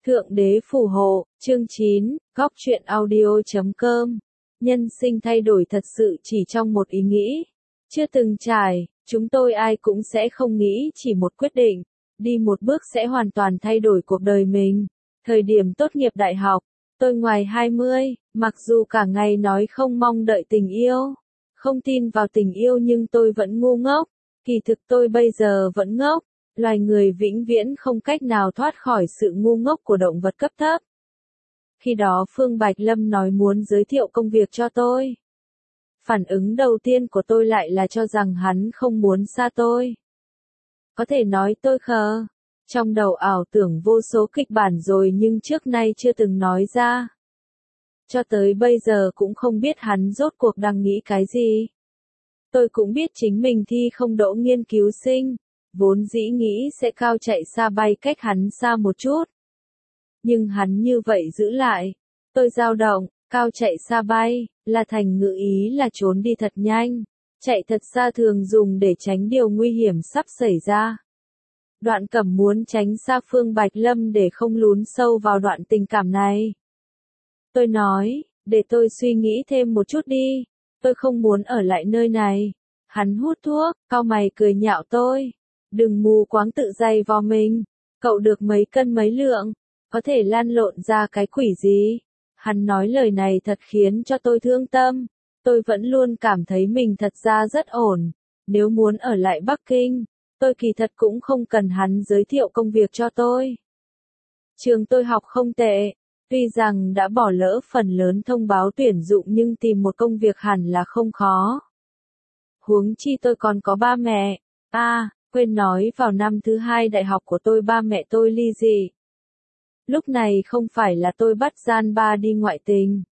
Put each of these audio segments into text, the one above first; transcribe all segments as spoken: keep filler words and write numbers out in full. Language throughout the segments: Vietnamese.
Thượng đế phù hộ, chương chín, góc truyện audio chấm com. Nhân sinh thay đổi thật sự chỉ trong một ý nghĩ. Chưa từng trải, chúng tôi ai cũng sẽ không nghĩ chỉ một quyết định. Đi một bước sẽ hoàn toàn thay đổi cuộc đời mình. Thời điểm tốt nghiệp đại học, tôi ngoài hai mươi, mặc dù cả ngày nói không mong đợi tình yêu, không tin vào tình yêu nhưng tôi vẫn ngu ngốc. Kỳ thực tôi bây giờ vẫn ngốc. Loài người vĩnh viễn không cách nào thoát khỏi sự ngu ngốc của động vật cấp thấp. Khi đó Phương Bạch Lâm nói muốn giới thiệu công việc cho tôi. Phản ứng đầu tiên của tôi lại là cho rằng hắn không muốn xa tôi. Có thể nói tôi khờ. Trong đầu ảo tưởng vô số kịch bản rồi nhưng trước nay chưa từng nói ra. Cho tới bây giờ cũng không biết hắn rốt cuộc đang nghĩ cái gì. Tôi cũng biết chính mình thi không đỗ nghiên cứu sinh. Vốn dĩ nghĩ sẽ cao chạy xa bay cách hắn xa một chút. Nhưng hắn như vậy giữ lại. Tôi dao động, cao chạy xa bay, là thành ngữ ý là trốn đi thật nhanh. Chạy thật xa thường dùng để tránh điều nguy hiểm sắp xảy ra. Đoạn Cẩm muốn tránh xa Phương Bạch Lâm để không lún sâu vào đoạn tình cảm này. Tôi nói, để tôi suy nghĩ thêm một chút đi. Tôi không muốn ở lại nơi này. Hắn hút thuốc, cau mày cười nhạo tôi. Đừng mù quáng tự dày vào mình. Cậu được mấy cân mấy lượng. Có thể lan lộn ra cái quỷ gì. Hắn nói lời này thật khiến cho tôi thương tâm. Tôi vẫn luôn cảm thấy mình thật ra rất ổn. Nếu muốn ở lại Bắc Kinh, tôi kỳ thật cũng không cần hắn giới thiệu công việc cho tôi. Trường tôi học không tệ. Tuy rằng đã bỏ lỡ phần lớn thông báo tuyển dụng nhưng tìm một công việc hẳn là không khó. Huống chi tôi còn có ba mẹ. À, quên nói vào năm thứ hai đại học của tôi ba mẹ tôi ly dị. Lúc này không phải là tôi bắt gian ba đi ngoại tình.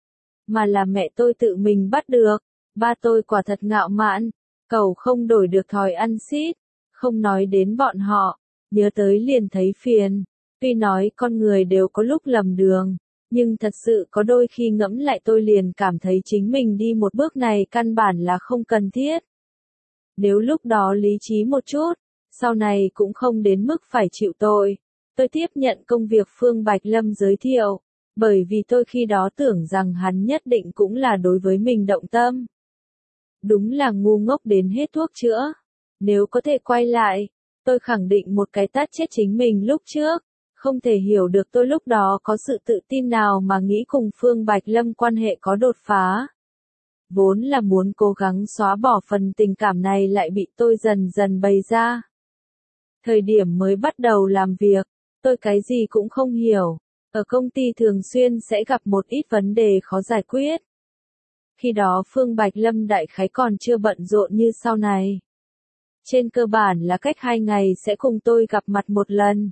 Mà là mẹ tôi tự mình bắt được. Ba tôi quả thật ngạo mạn. Cậu không đổi được thói ăn xít. Không nói đến bọn họ. Nhớ tới liền thấy phiền. Tuy nói con người đều có lúc lầm đường. Nhưng thật sự có đôi khi ngẫm lại tôi liền cảm thấy chính mình đi một bước này căn bản là không cần thiết. Nếu lúc đó lý trí một chút, sau này cũng không đến mức phải chịu tội. Tôi tiếp nhận công việc Phương Bạch Lâm giới thiệu, bởi vì tôi khi đó tưởng rằng hắn nhất định cũng là đối với mình động tâm. Đúng là ngu ngốc đến hết thuốc chữa. Nếu có thể quay lại, tôi khẳng định một cái tát chết chính mình lúc trước. Không thể hiểu được tôi lúc đó có sự tự tin nào mà nghĩ cùng Phương Bạch Lâm quan hệ có đột phá. Vốn là muốn cố gắng xóa bỏ phần tình cảm này lại bị tôi dần dần bày ra. Thời điểm mới bắt đầu làm việc, tôi cái gì cũng không hiểu. Ở công ty thường xuyên sẽ gặp một ít vấn đề khó giải quyết. Khi đó Phương Bạch Lâm đại khái còn chưa bận rộn như sau này. Trên cơ bản là cách hai ngày sẽ cùng tôi gặp mặt một lần.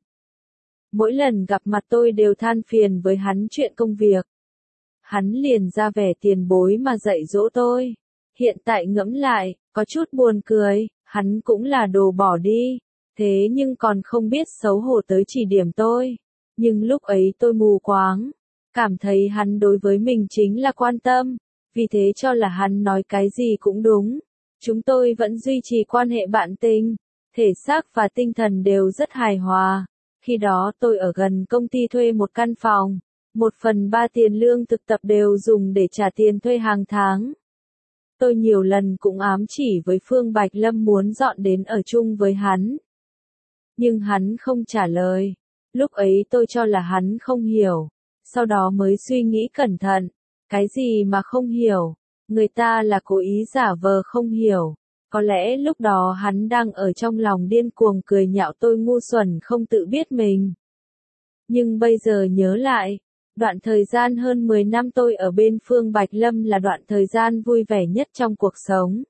Mỗi lần gặp mặt tôi đều than phiền với hắn chuyện công việc. Hắn liền ra vẻ tiền bối mà dạy dỗ tôi. Hiện tại ngẫm lại, có chút buồn cười, hắn cũng là đồ bỏ đi. Thế nhưng còn không biết xấu hổ tới chỉ điểm tôi. Nhưng lúc ấy tôi mù quáng. Cảm thấy hắn đối với mình chính là quan tâm. Vì thế cho là hắn nói cái gì cũng đúng. Chúng tôi vẫn duy trì quan hệ bạn tình. Thể xác và tinh thần đều rất hài hòa. Khi đó tôi ở gần công ty thuê một căn phòng. Một phần ba tiền lương thực tập đều dùng để trả tiền thuê hàng tháng. Tôi nhiều lần cũng ám chỉ với Phương Bạch Lâm muốn dọn đến ở chung với hắn. Nhưng hắn không trả lời. Lúc ấy tôi cho là hắn không hiểu. Sau đó mới suy nghĩ cẩn thận. Cái gì mà không hiểu? Người ta là cố ý giả vờ không hiểu. Có lẽ lúc đó hắn đang ở trong lòng điên cuồng cười nhạo tôi ngu xuẩn không tự biết mình. Nhưng bây giờ nhớ lại, đoạn thời gian hơn mười năm tôi ở bên Phương Bạch Lâm là đoạn thời gian vui vẻ nhất trong cuộc sống.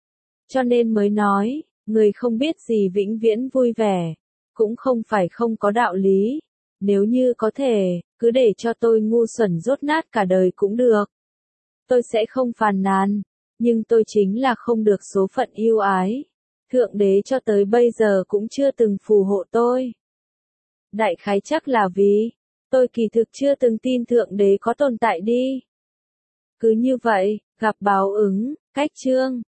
Cho nên mới nói, người không biết gì vĩnh viễn vui vẻ, cũng không phải không có đạo lý. Nếu như có thể, cứ để cho tôi ngu xuẩn dốt nát cả đời cũng được. Tôi sẽ không phàn nàn, nhưng tôi chính là không được số phận yêu ái. Thượng đế cho tới bây giờ cũng chưa từng phù hộ tôi. Đại khái chắc là vì tôi kỳ thực chưa từng tin Thượng đế có tồn tại đi. Cứ như vậy, gặp báo ứng, cách chương.